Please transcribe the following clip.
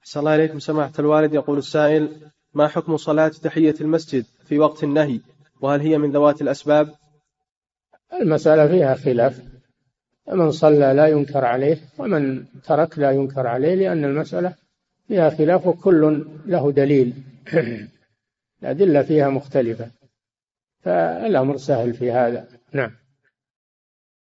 أحسن الله إليكم سماحة الوالد. يقول السائل: ما حكم صلاة تحية المسجد في وقت النهي، وهل هي من ذوات الأسباب؟ المسألة فيها خلاف، من صلى لا ينكر عليه، ومن ترك لا ينكر عليه، لأن المسألة فيها خلاف وكل له دليل. الأدلة فيها مختلفة، فالأمر سهل في هذا. نعم.